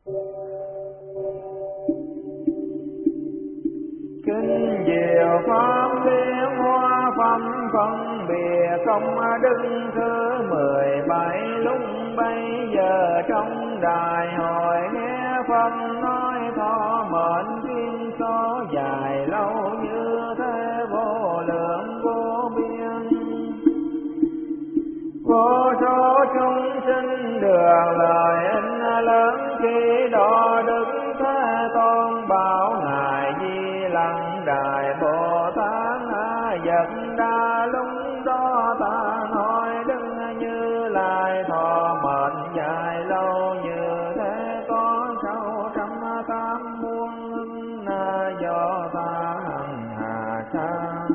Kinh diệu pháp biến hóa phẩm phân biệt công đức thứ 17. Lúc bấy giờ trong đại hội nghe Phật nói thọ mệnh duyên số dài lâu như thế vô lượng vô biên. Vô số chúng sinh được lợi ích lớn khi đó Đức Thế Tôn bảo ngài Di Lặc Đại Bồ Tát vật đa. Lúc đó ta nói Đức Như Lai thọ mệnh dài lâu như thế có 608 muôn do ta hằng hà sa.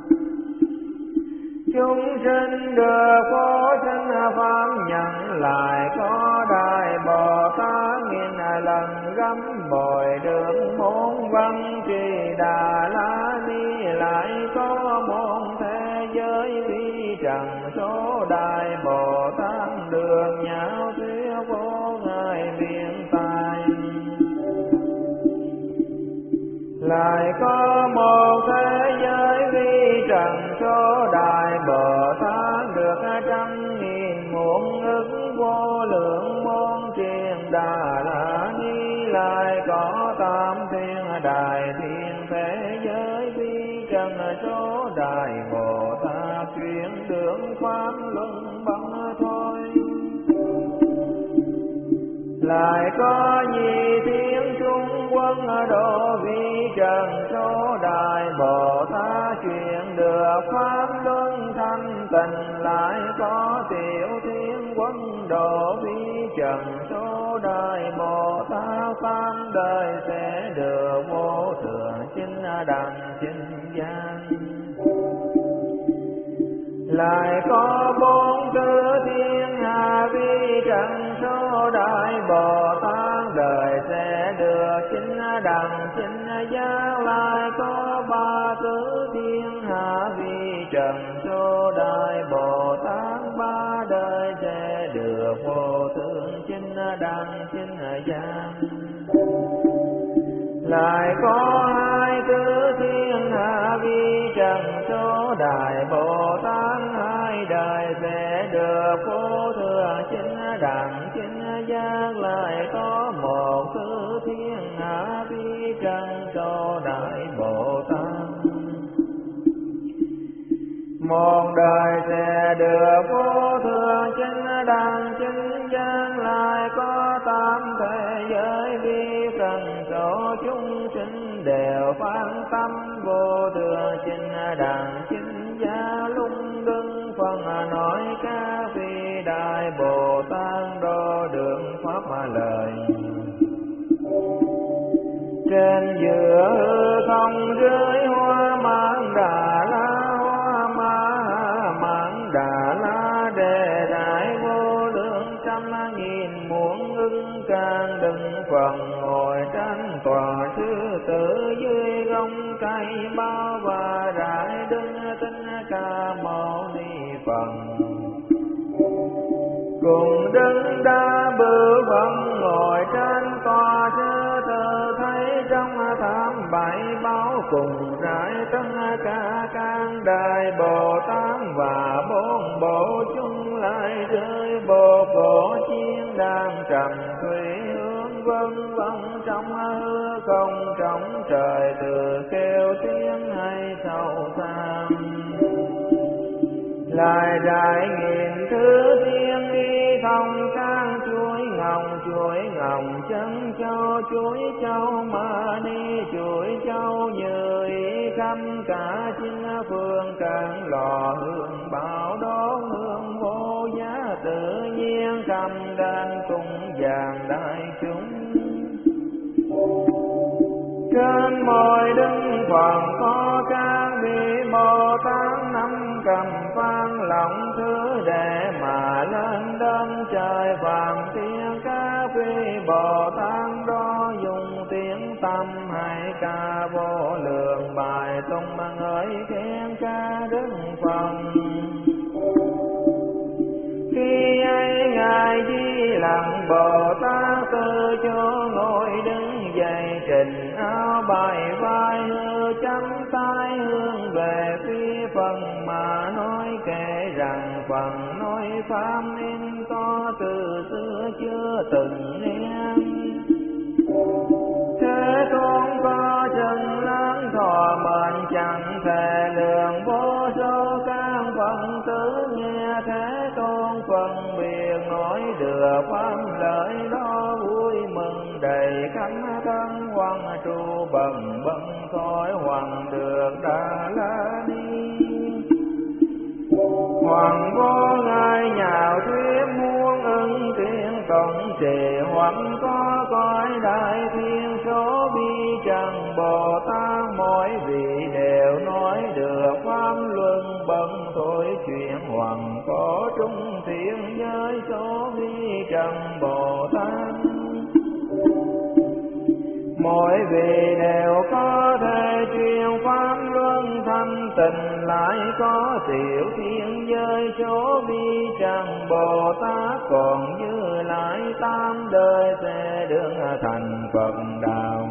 Chúng sinh được phổ sinh pháp nhận lại có Đại Bồ Tát nghìn lần gấp bội được môn văn trì Đà La Ni. Lại có môn thế giới vi trần số Đại Bồ Tát được nhạo thuyết vô ngại biện tài. Lại có một thế giới vi trần số Đại Bồ Tát được 100.000 muôn ức vô lượng môn truyền Đà La Ni. Lại có 8 thiên đại thiên thế giới vi trần số Đại Bồ Tát chuyển đường pháp luân bằng thôi. Lại có nhị thiên trung quân độ vi trần số Đại Bồ Tát chuyển được pháp luân thanh tịnh. Lại có tiểu thiên quân độ vi trần số Đại Bồ Tát pháp đời sẽ được vô thượng chinh đẳng chinh gian. Lại có 4 thứ thiên hạ vi trần số Đại Bồ Tát đời sẽ được chinh đẳng chinh giác. Lại có 3 thứ thiên hạ vi trần số Đại Bồ Tát 3 đời sẽ được vô thượng chinh đẳng chinh giác. Lại có 2 thứ thiên hạ vi trần số Đại Bồ Tát 2 đời sẽ được vô thượng chinh đẳng chinh giác. Lại có 1 thứ thiên hạ vi trần số Đại Bồ Tát 1 đời sẽ được vô thượng chinh đẳng chinh giác. Lại có 8 thế giới vi trần số chúng sinh đều phát tâm vô thượng chinh đẳng chinh giác. Lúc Đức Phật nói các vị Đại Bồ Tát độ đường pháp lời. Trên giữa hư không dưới hoa mãn Đà La, hoa mãn Đà La đề đại vô lượng 100.000 muôn ức can đừng phần ngồi tranh tòa sư tử dưới gông cây bao và rải đứng tinh Ca Mâu Ni Phật. Cùng đứng đa bự Phật ngồi trên tòa sư tử thấy trong thảm 7 báo cùng rải tất cả các Đại Bồ Tát và 4 bộ chúng lại rơi bộ cổ chiên đang trầm thủy hướng vân vân trong hư không trong trời từ kêu tiếng hay sầu xa. Lại đại nghìn thứ thiên đi thông sang chuỗi ngọc chân châu chuỗi châu ma ni chuỗi châu như ý khắp cả 9 phương càng lò hương bảo đốt hương vô giá tự nhiên cầm đàn cùng vàng đại chúng. Trên môi Đức Phật có các vị Bồ Tát 5 cầm phan lọng thứ đệ mà lên đến trời phàm tiếng. Các vị Bồ Tát đó dùng tiếng tâm hay ca vô lượng bài tung ngợi khen ca Đức Phật. Khi ấy ngài Di Lặc Bồ Tát từ chỗ từng nghe. Thế Tôn có chân lớn thọ mệnh chẳng thể lượng, vô số các phận tử nghe Thế Tôn phân biệt nói được pháp lợi đó, vui mừng đầy khắp thân hoàng trụ bần bần khỏi hoàng được Đà La Ni. Hoàng vô ngài nhạo thuyết muôn ưng tiếng cộng trì, hoặc có cõi đại thiên số bi trần Bồ Tát, mỗi vị đều nói được pháp luân bần thôi chuyện, hoàng có trung thiên giới số bi trần Bồ Tát. Mỗi vị đều có thể truyền pháp luân thanh tịnh, lại có tiểu thiên giới số vi trần Bồ Tát, còn Như Lai tam đời sẽ được thành Phật đạo.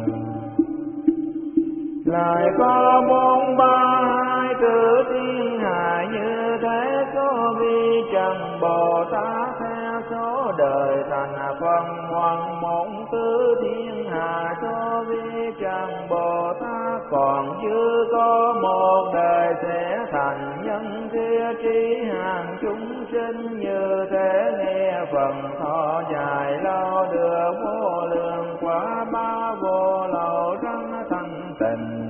Lại có 432 tử thiên hạ như thế số vi trần Bồ Tát, theo số đời thành Phật hoàng môn tứ thiên hạ số vi trần Bồ Tát, còn chưa có một đời sẽ thành nhân kia trí hàng chúng sinh như thế, nghe phần thọ dài lâu được vô lượng quả ba vô lậu răng thanh tịnh.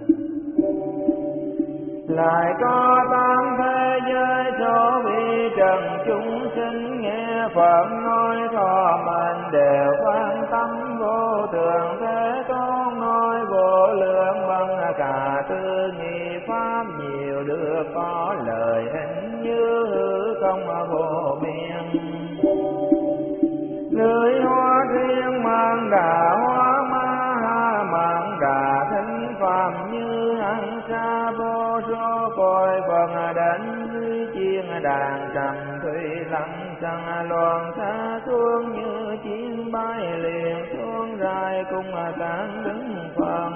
Lại có tám thế giới số vi trần chúng sinh nghe Phật nói thọ mệnh đều quan tâm vô thường. Thế Tôn nói vô lượng bằng cả tư nghị pháp, nhiều được có lời hình như hư không vô biên. Lưỡi hoa thiên mang đà hoa ma ha mang đà thính phạm như hằng sa vô số cõi Phật đến dưới chiên đàn trầm thủy lặng sang loạn xa xuống như chim bay liền xuống dài cùng tán đứng phần.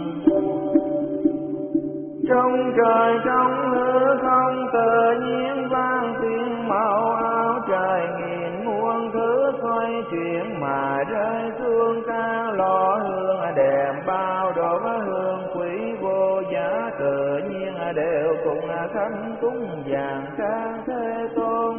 Trong trời trong hư không tự nhiên vang tiếng màu áo trời, nghìn muôn thứ xoay chuyển mà rơi xuống cao lò hương đẹp bao đổ hương quý vô giá, tự nhiên đều cùng khánh cúng vàng ca Thế Tôn.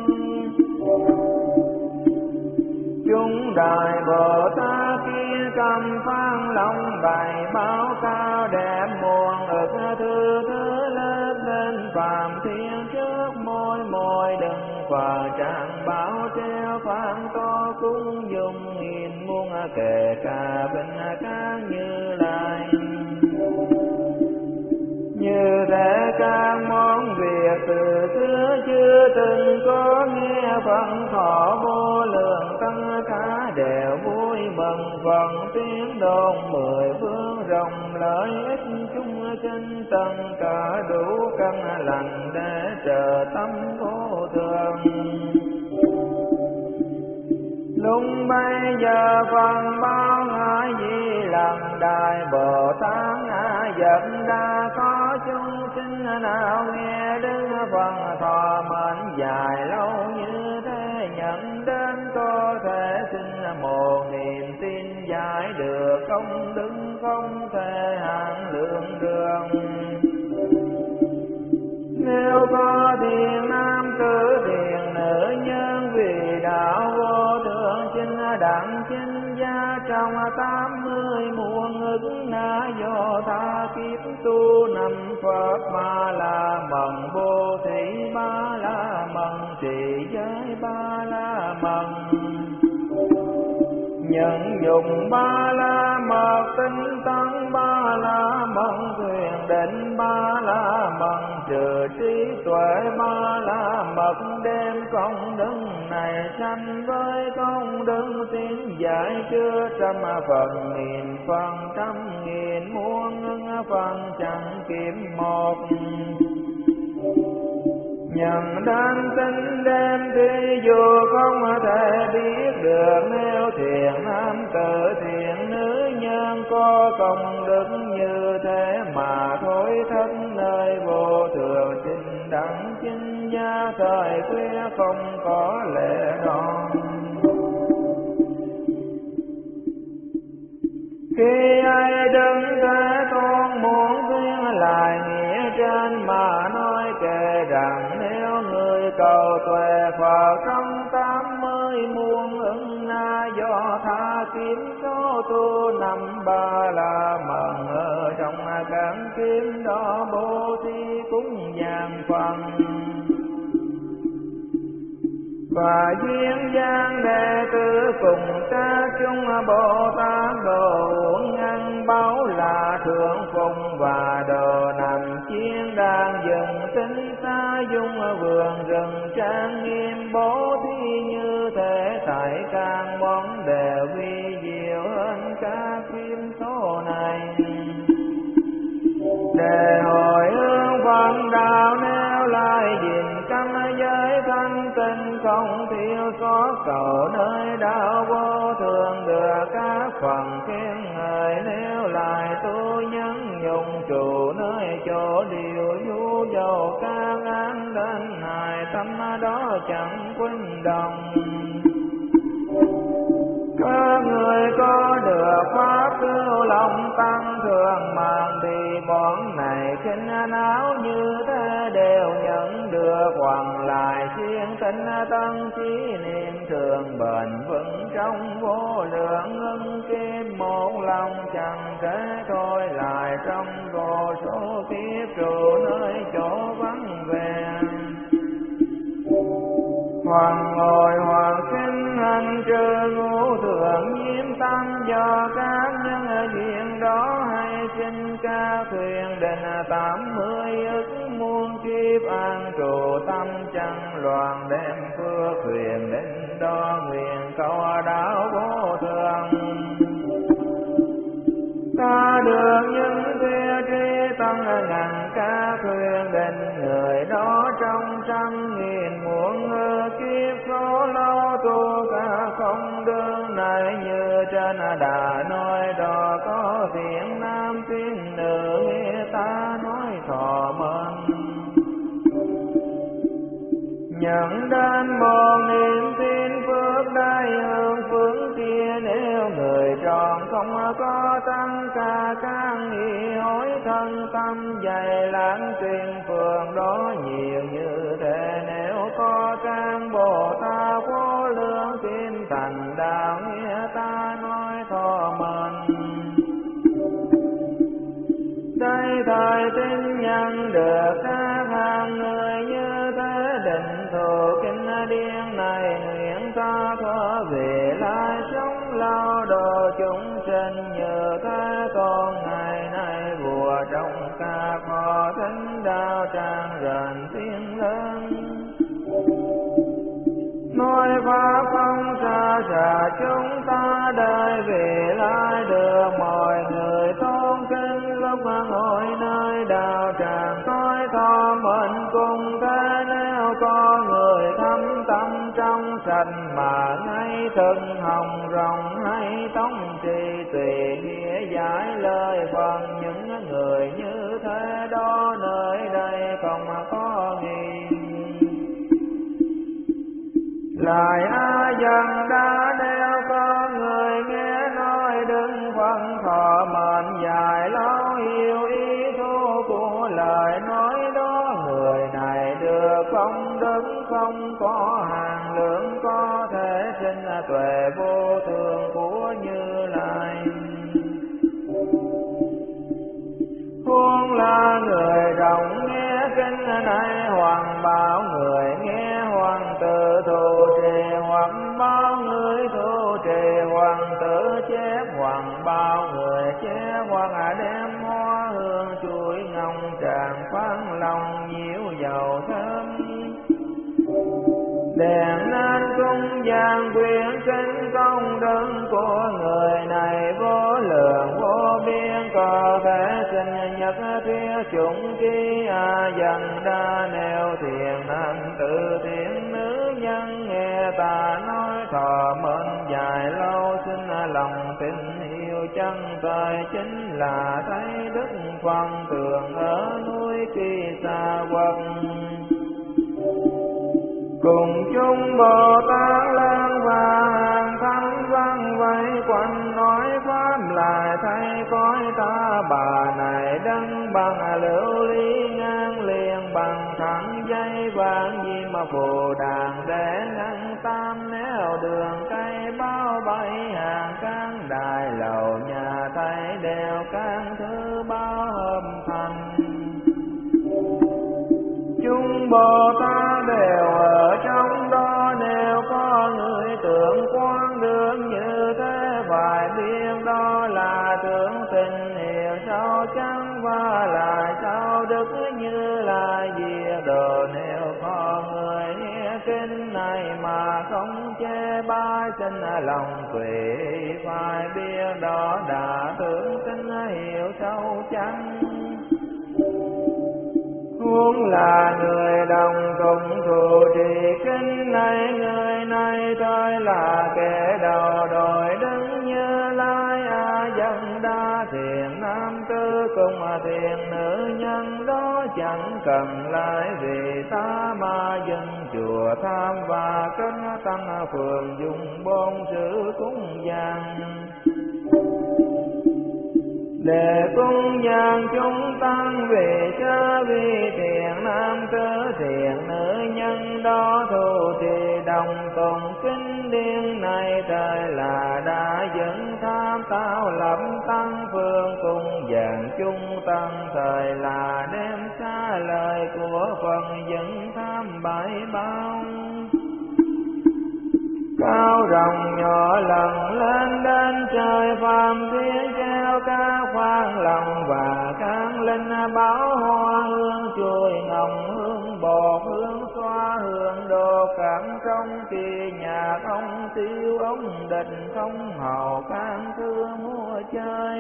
Chúng đại Bồ Tát kia cầm phan long bày báo cao đẹp muôn ức thư thứ lớn lên phàm thiên trước môi môi đừng phờ trạng bảo treo phan to cung dùng nghìn muôn kể cả bình ca Như Lai. Như thế các món việc từ xưa chưa từng có nghe phận thọ vô lượng, tất cả đều vui mừng phần tiếng đồn mười phương rộng lợi ích chúng sinh, tất cả đủ căn lành để trợ tâm vô thường. Lúc bây giờ phần bao ngã di lần đại Bồ Tát ngã dật đa, có chúng sinh nào nghe đức phần thọ mệnh dài lâu như thế, nhận đến có thể sinh một niềm tin giải được công đức không thể hạn lượng được. Nếu có thiền nam tử thiền nữ nhân vì đạo vô thượng chinh đẳng chinh gia, trong 80 muôn ức na do tha kiếp tu năm Phật ba la mật, vô thị ba la mật, trì giới ba la mật, nhận dụng ba la mật, tinh tấn ba la mật, quyền định ba la mật, trừ trí tuệ ba la mật, đem công đức này sanh với công đức tín giải chưa trăm phần nghìn phần trăm nghìn muôn ngân phần chẳng kiếm một. Nhận đến tính đem thì dù không thể biết được, nếu thiện nam tử thiện nữ nhân có công đức như thế mà thôi thất nơi vô thường chinh đẳng chinh gia, thời khuya không có lệ đòn. Khi ai đứng Thế Tôn muốn tuyên lại nghĩa trên mà nói kể rằng nếu người cầu tuệ Phật trong 80 muôn ứng na do tha kiếm số tu năm ba la mật ở trong các kiếm đó bố thí cúng dường phần và duyên dáng đệ tử cùng các chúng Bồ Tát đồ uống ăn báo là thượng phụng và đồ nằm chiên đàn dừng tính xa dung vườn rừng trang nghiêm bố thí như thế tại các món đều vi diệu hơn các phim số này. Để hồi hướng Phật đạo nêu lại gìn căn giới thanh tinh không thiếu sót cầu nơi đạo vô thường được các phần khen ngợi nêu lại tu nhân dùng trụ nơi chỗ điều du dầu các án đến hài tâm đó chẳng quên đồng. Các người có được pháp cứu lòng tăng thường mạng thì bọn này khinh áo như thế đều nhận được hoặc lại chuyên tinh tân trí niệm thường bền vững trong vô lượng ngân kim một lòng chẳng thể thôi lại trong vô số kiếp trụ nơi chỗ vắng vẻ. Hoàng ngồi hoàng sinh hành trừ ngũ thường nhiễm tâm do các nhân duyên đó hay sinh ca thuyền định 80 ức muôn kiếp an trụ tâm chẳng loạn đem phước thuyền định đó nguyện cầu đạo vô thường. Ta được những kia trí tăng ngàn ca thuyền định người đó trong 100.000 muôn kiếp số lâu tu ca không đương này như trên đã nói đó có thiện nam thiên nữ nghe ta nói thọ mến. Nhận đến một niềm tin phước đại hương phương kia nếu người tròn không có tăng ca can nghi hối thân tâm dày lãng truyền phường đó nhiều như thế nếu có trang Bồ Tát vô lượng tin thành đạo nghĩa ta nói thọ mến. Đây thời tin nhân được các hàng người như thế định thù kinh điển này nguyện ta thọ về lai sống lao độ chúng sinh như thế con ngày nay vua trong các họ thính đạo tràng rền tiếng lớn. Nói pháp không xa xa chúng ta đời về lai được mọi người tôn kính lúc ngồi nơi đạo tràng nói thọ mến cùng thế nếu có người thâm tâm trong sạch mà ngay thân hồng rồng hay tống trì tùy nghĩa giải lời phần những người như thế đó nơi đây không có nghi. Lại A Dân đã đeo có người nghe nói đừng phân thọ mệnh dài lâu hiểu ý thô của lời nói đó người này được không đứng không có hàng lượng có thể sinh tuệ vô thường của Như Lai. Huống là người rộng nghe kinh này hoàng bảo người nghe hoàng tử thù trì hoàng bao người thù trì hoàng tử chép hoàng bao người chép hoàng đem hoa hương chuối ngông tràng phán lòng nhiễu dầu thơm. Đèn nên cung giang quyển kinh công đức của người này vô lượng vô biên có thể sinh nhật thuyết chúng chi A Dân đa nêu thiền nam tự thiện nữ nhân nghe ta nói thọ mến dài lâu xin lòng tin yêu chân tài chính là thấy đức phần tường ở núi Kỳ Sa Quật. Cùng chung Bồ Tát lên và hàng thánh văn vây quanh nói pháp lại thấy ta bà này đăng bằng lưu ly ngang liền bằng thẳng dây vàng gì mà phù đàn để ngăn tam nẻo đường cây bao bay hàng căn đài lầu nhà thấy đều căn thứ bao âm thanh. Chúng Bồ Tát đều ở trong đó, nếu có người tưởng quán đường như thế phải biết đó là tưởng tình hiểu sâu chẳng và lại sao đức Như Lai diệt độ. Nếu có người nghe kinh này mà không chê bai xin lòng quỷ, phải biết đó đã tưởng tình hiểu sâu chẳng. Huống là người đồng cùng thù trì kinh này, người này thôi là kẻ đầu đội đứng Như Lai A Dân Đa. Thiện nam tử cùng thiện nữ nhân đó chẳng cần lại vì ta mà dân chùa tham và cân tăng phường dùng bốn sự cúng dường. Để cúng dường chúng tăng vì chớ vi thiện nam tử thiện nữ nhân đó thù trì đồng cùng kinh điển này, thời là đã dẫn tham tạo lập tăng phương cung dường chúng tăng, thời là đem xa lời của phần dẫn tham bảy bao. Cao rồng nhỏ lần lên đến trời phàm thiên, treo ca khoan lòng và kháng linh báo hoa hương chuối ngồng hương bột hương xoa hương đồ cảm trong kỳ nhạc ông tiêu ông định không hầu can thưa mua chơi.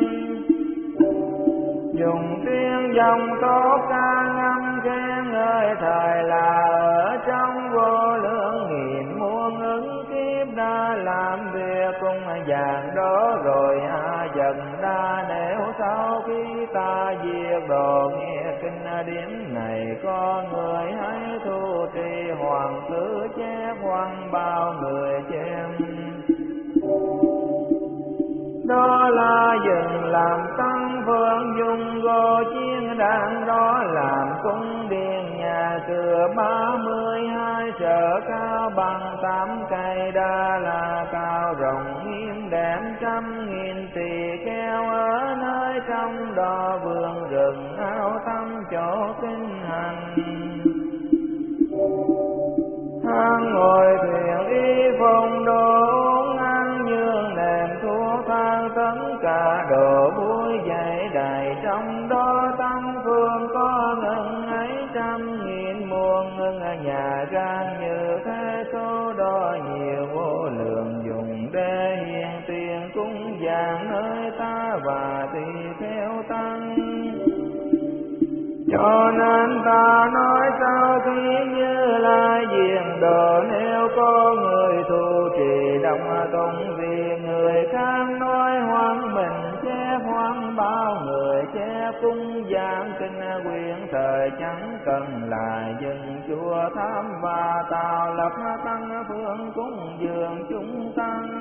Dùng tiếng dòng tốt ca ngâm khen ngợi, thời là ở trong vô lượng nghìn muôn ứng kiếp đã làm việc cùng dạng đó rồi A Dần Đa. Nếu sau khi ta diệt độ nghe kinh điển này, có người hãy thu trì hoàng tử chép hoàng bao người chém. Đó là dừng làm tăng phương dùng gỗ chiên đàn, đó làm cung điện nhà cửa 32 sở cao bằng 8 cây, đa là cao rộng nghiêm đẹp 100.000 tỳ kheo. Ở nơi trong đó vườn rừng ao thăm chỗ kinh hành, hang ngồi thuyền y phong đồ uống ăn nhường nệm thuốc thang, tất cả đồ vui dậy đầy trong đó. Tăng phương có ngân ấy 100.000 muôn ngân, nhà gan như thế số đó nhiều vô lượng, dùng để hiền tiền cúng dường nơi ta và tùy theo tăng. Cho nên ta nói sau khi Như Lai diệt độ, nếu có người thù trì đồng tụng vì người khác nói hoang mình chép hoang, bao người chép cung giảng kinh quyển, thời chẳng cần lại dừng chùa tham và tạo lập tăng phương cúng dường chúng tăng.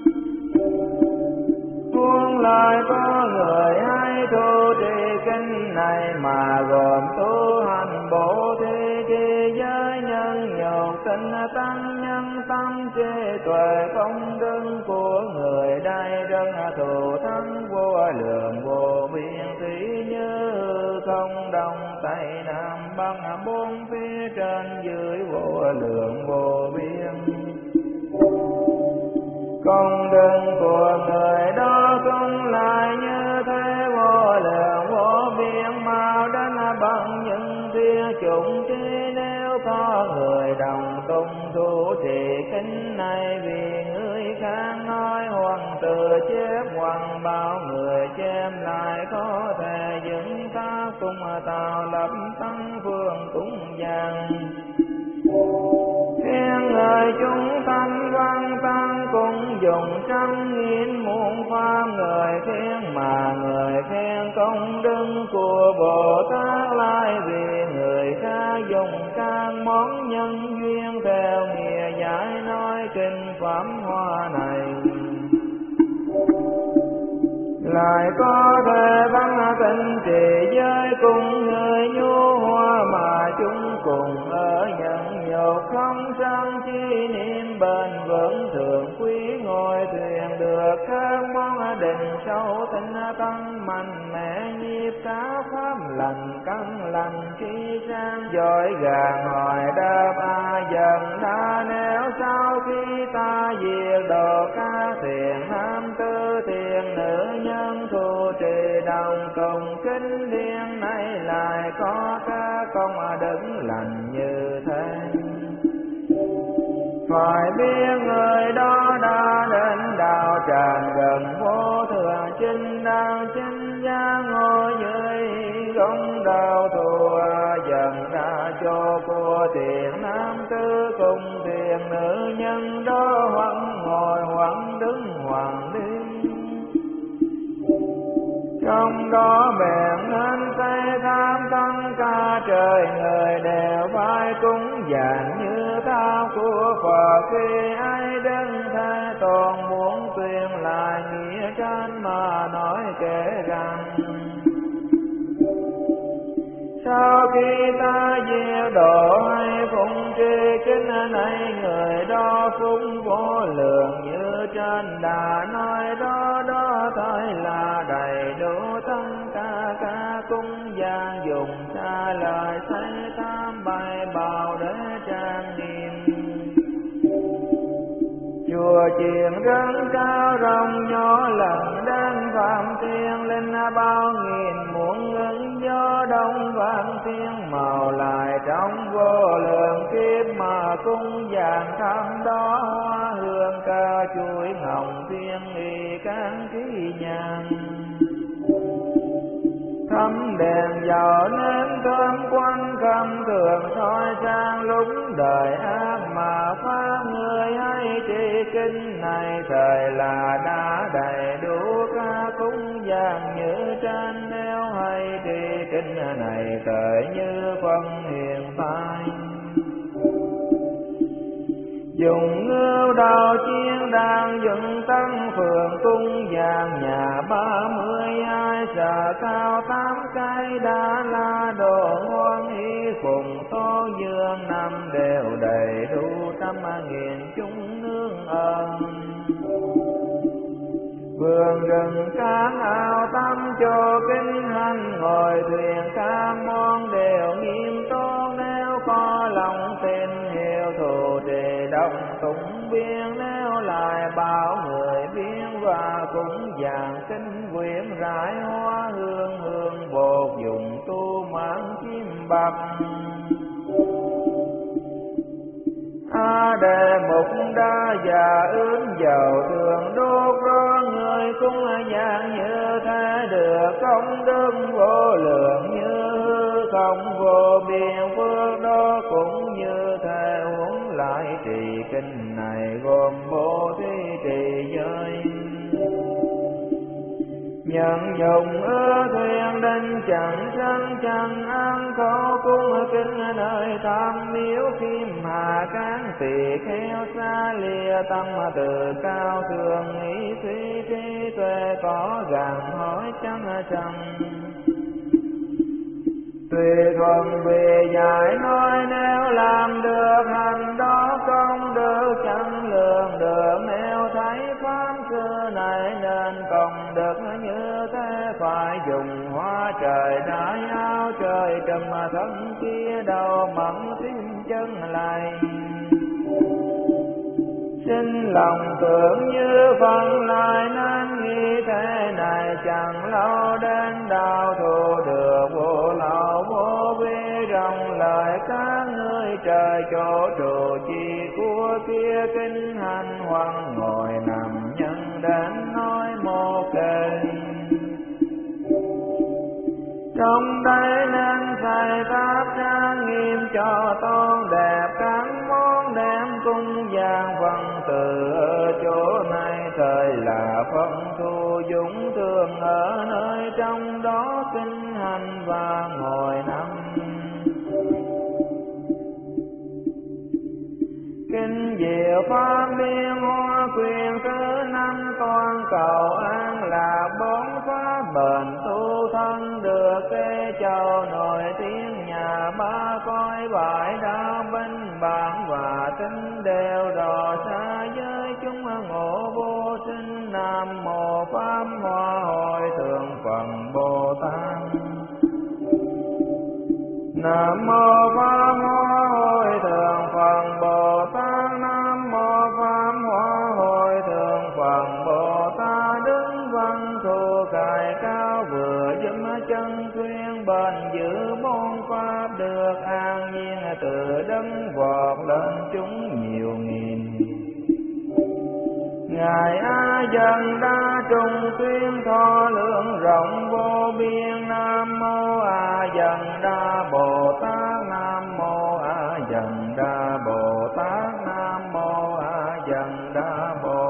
Muôn lại có người hay tu trì kinh này mà gồm tu hành bổ thí trì giới nhân nhục tinh tăng nhân tâm trí tuệ công đức của người đây rất thù thắng vô lượng vô biên, thí như không đông tây nam bắc bốn phía trên dưới vô lượng vô biên. Công đức của người đó cũng lại như thế vô lượng vô biên, mau đến bằng những thiên chủng trí. Nếu có người đồng tung thủ trì kinh này vì người khác nói hoàng tự chép hoàng, bao người chép lại có thể dựng ta cùng tạo lập tăng phương cúng dường. Khen ngợi chúng thanh văn tăng cũng dùng 100.000 muôn pháp, người khen mà người khen công đức của Bồ Tát lại vì người khác dùng các món nhân duyên theo nghĩa giải nói kinh pháp hoa này. lại có thể văn tình trì giới cùng người nhu hoa mà chúng cùng ở nhận nhột không sân chi niệm bền vững thường quý ngồi thuyền được các món định sâu tinh tăng mạnh mẽ nhịp cá pháp lành căn lành khi sang giỏi gàng hỏi đáp dần đã nếu sau khi ta diệt độ các thiện nam tư thiện nữ nhân thù trì đồng cùng kính điển này lại có các công đức lành như thế. Phải biết người đó đã đến đạo tràng gần vô thường chinh đang chinh giác ngồi dưới gông đạo thù dần đã cho của thiện nam tư cùng thiện nữ nhân đó hoặc ngồi hoặc đứng hoặc đi. Trong đó bèn nên xây tham tăng ca trời người đều phải cúng dường như thao của Phật khi ai đứng thế toàn muốn tuyên lại nghĩa trên mà nói kể rằng sau khi ta diệt độ hay phụng trì kính này người đó phụng vô lượng như trên đã nói đó đó thôi là đầy đủ tất cả cung gian dùng xa lời xây tam bài bào để trang nghiêm. Chùa chiền rất cao rộng nhỏ lần đến phạm thiên linh bao nghìn muôn ứng gió đông vạn thiên màu lại trong vô lượng kiếp mà cung vàng thăm đó hoa hương ca chuối hồng thiên y cán trí nhàn. Thắm đèn dầu nến thơm quanh cầm thường soi sang lúc đời ác mà pháp người hay trì kinh này thời là đã đầy đủ ca cúng dường như trên nếu hay trì kinh này thời như phân hiện tại. Dùng ngưu đầu chiên đàn dựng tăng phường cung vàng nhà 32 xà cao 8 cây đã là đồ ngon y phùng tô dương năm đều đầy đủ 100.000 chúng nương ơn. Vườn rừng cán ao tắm cho kinh hành ngồi thuyền ca món đều nghiêm túc nếu có lòng tin hiểu thù trì đông tụng biên nếu lại bảo người biên và cũng dàn kinh quyển rải hoa hương hương bột dùng tu mãn chim bạc. Đề mục đa già ướm giàu thường đốt ro người cũng dạng như thế được công đức vô lượng như không vô biên phước đó cũng như thế uống lại trì kinh này gồm bố thí trì giới. Nhận dùng ưa thuyền đinh chẳng sân chẳng ăn khổ cung kinh nơi tam miếu kim hà cán tỳ kheo xa lìa tâm từ cao thường nghĩ suy trí tuệ có gàn hỏi chẳng chẳng. Tùy thuận vì giải nói nếu làm được hành đó công được chẳng lường được nếu thấy pháp xưa này nên công đức như thế phải dùng hoa trời đại áo trời trầm thân kia đầu mẫn tim chân lành. Xin lòng tưởng như phần lại nên nghĩ thế này chẳng lâu đến đạo thù được vô lậu vô vi rộng lời các ngươi trời chỗ trụ chi của kia kinh hành hoặc ngồi nằm nhân đến nói một kề. Trong đây nên thầy pháp trang nghiêm cho tôn đẹp các món đem cung vàng văn từ ở chỗ này thời là phân thu dũng thường ở nơi trong đó kinh hành và ngồi nằm. Kinh diệu pháp biên hoa quyền thứ năm toàn cầu an lạc bốn bền tu thân được kê châu nổi tiếng nhà ba coi bãi đao binh bản và tính đều đò xa với chúng ngộ vô sinh. Nam mô Pháp Hoa Hội Thượng Phần Bồ Tát. Nam mô Pháp Hoa Hội Thượng Phần Bồ Tát. Nam mô Pháp Hoa Hội Thượng Phần Bồ Tát. Đứng văn thù cài cao vừa giúp chân khuyên bền giữ môn pháp được an nhiên từ đấng vọt lên chúng nhiều nghìn. Ngài A Dần Đa trùng tuyên thọ lượng rộng vô biên. Nam mô A Dần Đa Bồ Tát. Nam mô A Dần Đa Bồ Tát. Nam mô A Dần Đa Bồ